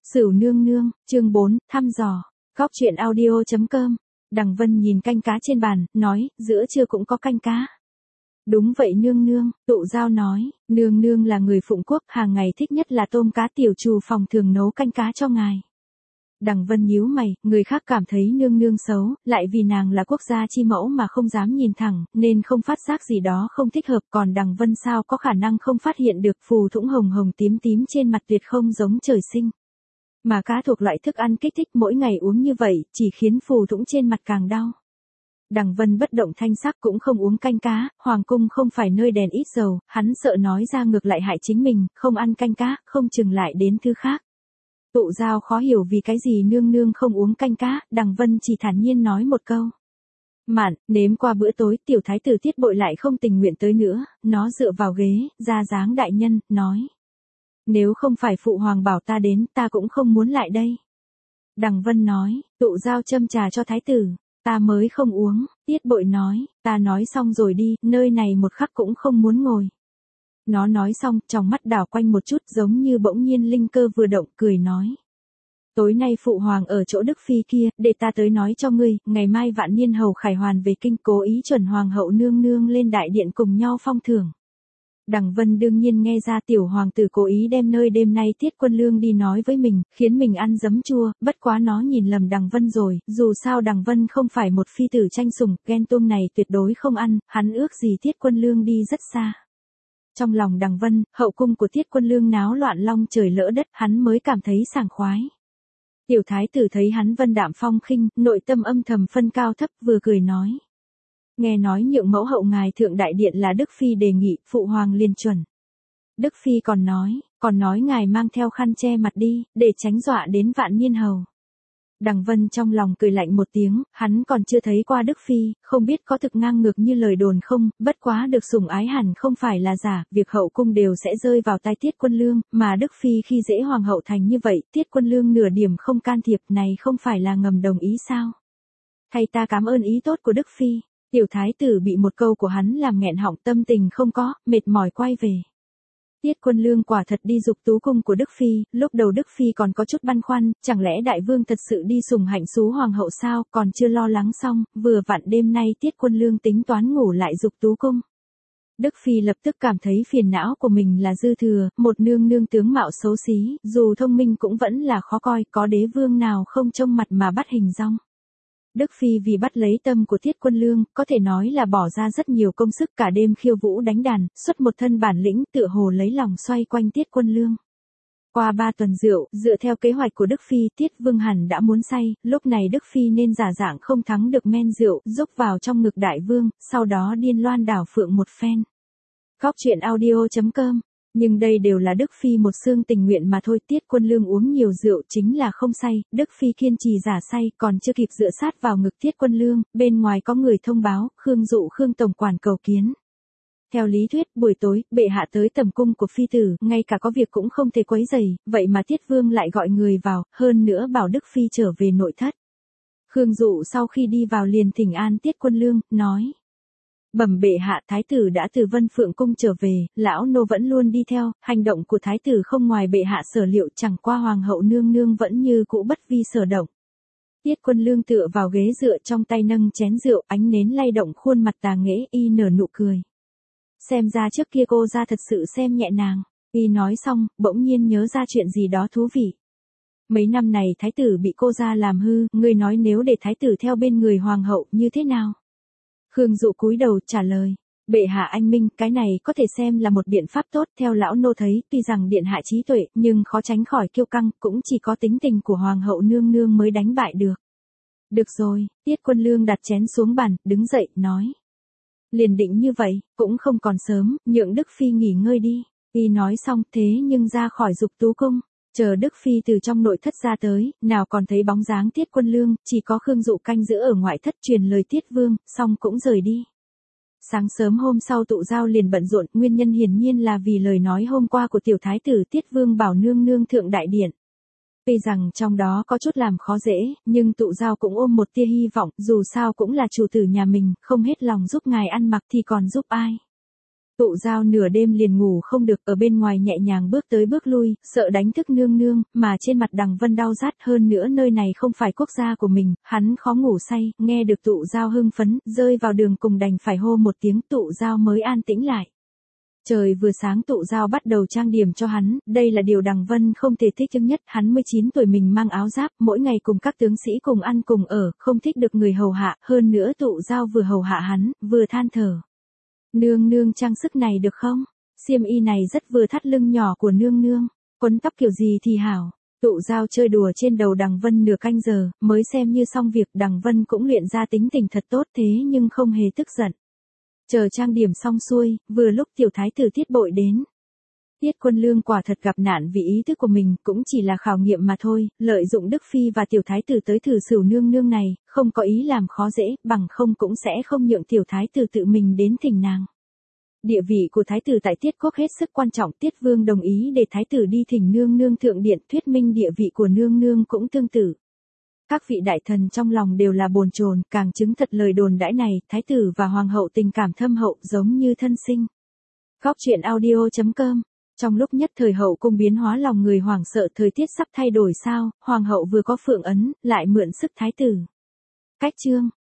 Sửu nương nương, chương 4, thăm dò. Góc truyện audio.com. Đằng Vân nhìn canh cá trên bàn, nói, giữa trưa cũng có canh cá. Đúng vậy nương nương, Tụ Giao nói, nương nương là người Phụng Quốc, hàng ngày thích nhất là tôm cá, tiểu trù phòng thường nấu canh cá cho ngài. Đằng Vân nhíu mày, người khác cảm thấy nương nương xấu, lại vì nàng là quốc gia chi mẫu mà không dám nhìn thẳng, nên không phát giác gì đó không thích hợp, còn Đằng Vân sao có khả năng không phát hiện được phù thủng hồng hồng tím tím trên mặt tuyệt không giống trời sinh. Mà cá thuộc loại thức ăn kích thích, mỗi ngày uống như vậy, chỉ khiến phù thủng trên mặt càng đau. Đằng Vân bất động thanh sắc, cũng không uống canh cá, hoàng cung không phải nơi đèn ít dầu, hắn sợ nói ra ngược lại hại chính mình, không ăn canh cá, không chừng lại đến thứ khác. Tụ Giao khó hiểu vì cái gì nương nương không uống canh cá, Đằng Vân chỉ thản nhiên nói một câu. Mạn, nếm qua bữa tối, tiểu thái tử Tiết Bội lại không tình nguyện tới nữa, nó dựa vào ghế, ra dáng đại nhân, nói. Nếu không phải phụ hoàng bảo ta đến, ta cũng không muốn lại đây. Đằng Vân nói, Tụ Giao châm trà cho thái tử, ta mới không uống, Tiết Bội nói, ta nói xong rồi đi, nơi này một khắc cũng không muốn ngồi. Nó nói xong, trong mắt đảo quanh một chút giống như bỗng nhiên linh cơ vừa động, cười nói. Tối nay phụ hoàng ở chỗ Đức Phi kia, để ta tới nói cho ngươi, ngày mai Vạn Niên hầu Khải Hoàn về kinh, cố ý chuẩn hoàng hậu nương nương lên đại điện cùng nhau phong thưởng. Đằng Vân đương nhiên nghe ra tiểu hoàng tử cố ý đem nơi đêm nay Tiết Quân Lương đi nói với mình, khiến mình ăn giấm chua, bất quá nó nhìn lầm Đằng Vân rồi, dù sao Đằng Vân không phải một phi tử tranh sủng, ghen tuông này tuyệt đối không ăn, hắn ước gì Tiết Quân Lương đi rất xa. Trong lòng Đằng Vân, hậu cung của Tiết Quân Lương náo loạn long trời lỡ đất, hắn mới cảm thấy sảng khoái. Tiểu thái tử thấy hắn vân đạm phong khinh, nội tâm âm thầm phân cao thấp, vừa cười nói. Nghe nói nhượng mẫu hậu ngài thượng đại điện là Đức Phi đề nghị, phụ hoàng liền chuẩn. Đức Phi còn nói ngài mang theo khăn che mặt đi, để tránh dọa đến Vạn Niên hầu. Đằng Vân trong lòng cười lạnh một tiếng, hắn còn chưa thấy qua Đức Phi, không biết có thực ngang ngược như lời đồn không, bất quá được sủng ái hẳn không phải là giả, việc hậu cung đều sẽ rơi vào tay Tiết Quân Lương, mà Đức Phi khi dễ hoàng hậu thành như vậy, Tiết Quân Lương nửa điểm không can thiệp, này không phải là ngầm đồng ý sao? Thay ta cảm ơn ý tốt của Đức Phi. Tiểu thái tử bị một câu của hắn làm nghẹn họng, tâm tình không có, mệt mỏi quay về. Tiết Quân Lương quả thật đi dục tú cung của Đức Phi, lúc đầu Đức Phi còn có chút băn khoăn, chẳng lẽ đại vương thật sự đi sủng hạnh xú hoàng hậu sao, còn chưa lo lắng xong, vừa vặn đêm nay Tiết Quân Lương tính toán ngủ lại dục tú cung. Đức Phi lập tức cảm thấy phiền não của mình là dư thừa, một nương nương tướng mạo xấu xí, dù thông minh cũng vẫn là khó coi, có đế vương nào không trông mặt mà bắt hình dong. Đức Phi vì bắt lấy tâm của Tiết Quân Lương, có thể nói là bỏ ra rất nhiều công sức, cả đêm khiêu vũ đánh đàn, xuất một thân bản lĩnh, tựa hồ lấy lòng xoay quanh Tiết Quân Lương. Qua 3 tuần rượu, dựa theo kế hoạch của Đức Phi, Tiết Vương hẳn đã muốn say, lúc này Đức Phi nên giả dạng không thắng được men rượu, rúc vào trong ngực đại vương, sau đó điên loan đảo phượng một phen. Góc truyện audio.com. Nhưng đây đều là Đức Phi một xương tình nguyện mà thôi, Tiết Quân Lương uống nhiều rượu chính là không say, Đức Phi kiên trì giả say, còn chưa kịp dựa sát vào ngực Tiết Quân Lương, bên ngoài có người thông báo, Khương tổng quản cầu kiến. Theo lý thuyết, buổi tối, bệ hạ tới tầm cung của phi tử, ngay cả có việc cũng không thể quấy rầy, vậy mà Tiết Vương lại gọi người vào, hơn nữa bảo Đức Phi trở về nội thất. Khương Dụ sau khi đi vào liền thỉnh an Tiết Quân Lương, nói. Bẩm bệ hạ, thái tử đã từ Vân Phượng cung trở về, lão nô vẫn luôn đi theo, hành động của thái tử không ngoài bệ hạ sở liệu, chẳng qua hoàng hậu nương nương vẫn như cũ bất vi sở động. Tiết Quân Lương tựa vào ghế dựa, trong tay nâng chén rượu, ánh nến lay động, khuôn mặt tà nghễ, y nở nụ cười. Xem ra trước kia cô ra thật sự xem nhẹ nàng. Y nói xong, bỗng nhiên nhớ ra chuyện gì đó thú vị. Mấy năm này thái tử bị cô ra làm hư, ngươi nói nếu để thái tử theo bên người hoàng hậu như thế nào? Khương Dụ cúi đầu trả lời, bệ hạ anh minh, cái này có thể xem là một biện pháp tốt, theo lão nô thấy, tuy rằng điện hạ trí tuệ, nhưng khó tránh khỏi kiêu căng, cũng chỉ có tính tình của hoàng hậu nương nương mới đánh bại được. Được rồi, Tiết Quân Lương đặt chén xuống bàn, đứng dậy, nói. Liền định như vậy, cũng không còn sớm, nhượng Đức Phi nghỉ ngơi đi. Y nói xong, thế nhưng ra khỏi dục tú cung. Chờ Đức Phi từ trong nội thất ra tới, nào còn thấy bóng dáng Tiết Quân Lương, chỉ có Khương Dụ canh giữ ở ngoại thất truyền lời Tiết Vương, xong cũng rời đi. Sáng sớm hôm sau Tụ Giao liền bận rộn, nguyên nhân hiển nhiên là vì lời nói hôm qua của tiểu thái tử Tiết Vương bảo nương nương thượng đại điện. Tuy rằng trong đó có chút làm khó dễ, nhưng Tụ Giao cũng ôm một tia hy vọng, dù sao cũng là chủ tử nhà mình, không hết lòng giúp ngài ăn mặc thì còn giúp ai. Tụ Giao nửa đêm liền ngủ không được, ở bên ngoài nhẹ nhàng bước tới bước lui, sợ đánh thức nương nương, mà trên mặt Đằng Vân đau rát, hơn nữa nơi này không phải quốc gia của mình, hắn khó ngủ say, nghe được Tụ Giao hưng phấn, rơi vào đường cùng đành phải hô một tiếng, Tụ Giao mới an tĩnh lại. Trời vừa sáng Tụ Giao bắt đầu trang điểm cho hắn, đây là điều Đằng Vân không thể thích nhất, hắn 19 tuổi mình mang áo giáp, mỗi ngày cùng các tướng sĩ cùng ăn cùng ở, không thích được người hầu hạ, hơn nữa Tụ Giao vừa hầu hạ hắn, vừa than thở. Nương nương trang sức này được không? Xiêm y này rất vừa thắt lưng nhỏ của nương nương, quấn tóc kiểu gì thì hảo. Tụ Giao chơi đùa trên đầu Đằng Vân nửa canh giờ, mới xem như xong việc, Đằng Vân cũng luyện ra tính tình thật tốt thế nhưng không hề tức giận. Chờ trang điểm xong xuôi, vừa lúc tiểu thái tử Tiết Bội đến. Tiết Quân Lương quả thật gặp nạn vì ý thức của mình, cũng chỉ là khảo nghiệm mà thôi, lợi dụng Đức Phi và tiểu thái tử tới thử Sửu nương nương này, không có ý làm khó dễ, bằng không cũng sẽ không nhượng tiểu thái tử tự mình đến thỉnh nàng. Địa vị của thái tử tại Tiết Quốc hết sức quan trọng, Tiết Vương đồng ý để thái tử đi thỉnh nương nương thượng điện, thuyết minh địa vị của nương nương cũng tương tự. Các vị đại thần trong lòng đều là bồn chồn, càng chứng thật lời đồn đãi này, thái tử và hoàng hậu tình cảm thâm hậu giống như thân sinh. Góc truyện audio.com. Trong lúc nhất thời hậu cung biến hóa lòng người hoảng sợ, thời tiết sắp thay đổi sao, hoàng hậu vừa có phượng ấn, lại mượn sức thái tử. Cách chương